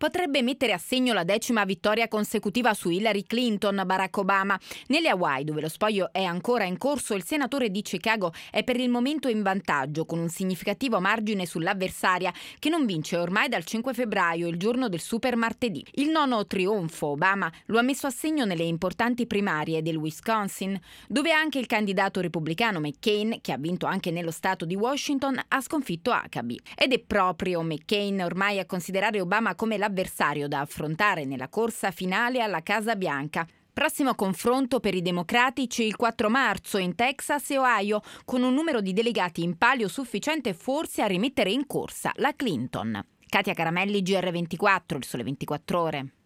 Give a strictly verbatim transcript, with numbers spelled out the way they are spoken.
Potrebbe mettere a segno la decima vittoria consecutiva su Hillary Clinton, Barack Obama. Nelle Hawaii, dove lo spoglio è ancora in corso, il senatore di Chicago è per il momento in vantaggio, con un significativo margine sull'avversaria, che non vince ormai dal cinque febbraio, il giorno del super martedì. Il nono trionfo Obama lo ha messo a segno nelle importanti primarie del Wisconsin, dove anche il candidato repubblicano McCain, che ha vinto anche nello stato di Washington, ha sconfitto Huckabee. Ed è proprio McCain ormai a considerare Obama come l'avversario da affrontare nella corsa finale alla Casa Bianca. Prossimo confronto per i democratici il quattro marzo in Texas e Ohio, con un numero di delegati in palio sufficiente forse a rimettere in corsa la Clinton. Katia Caramelli, G R ventiquattro, il Sole ventiquattro Ore.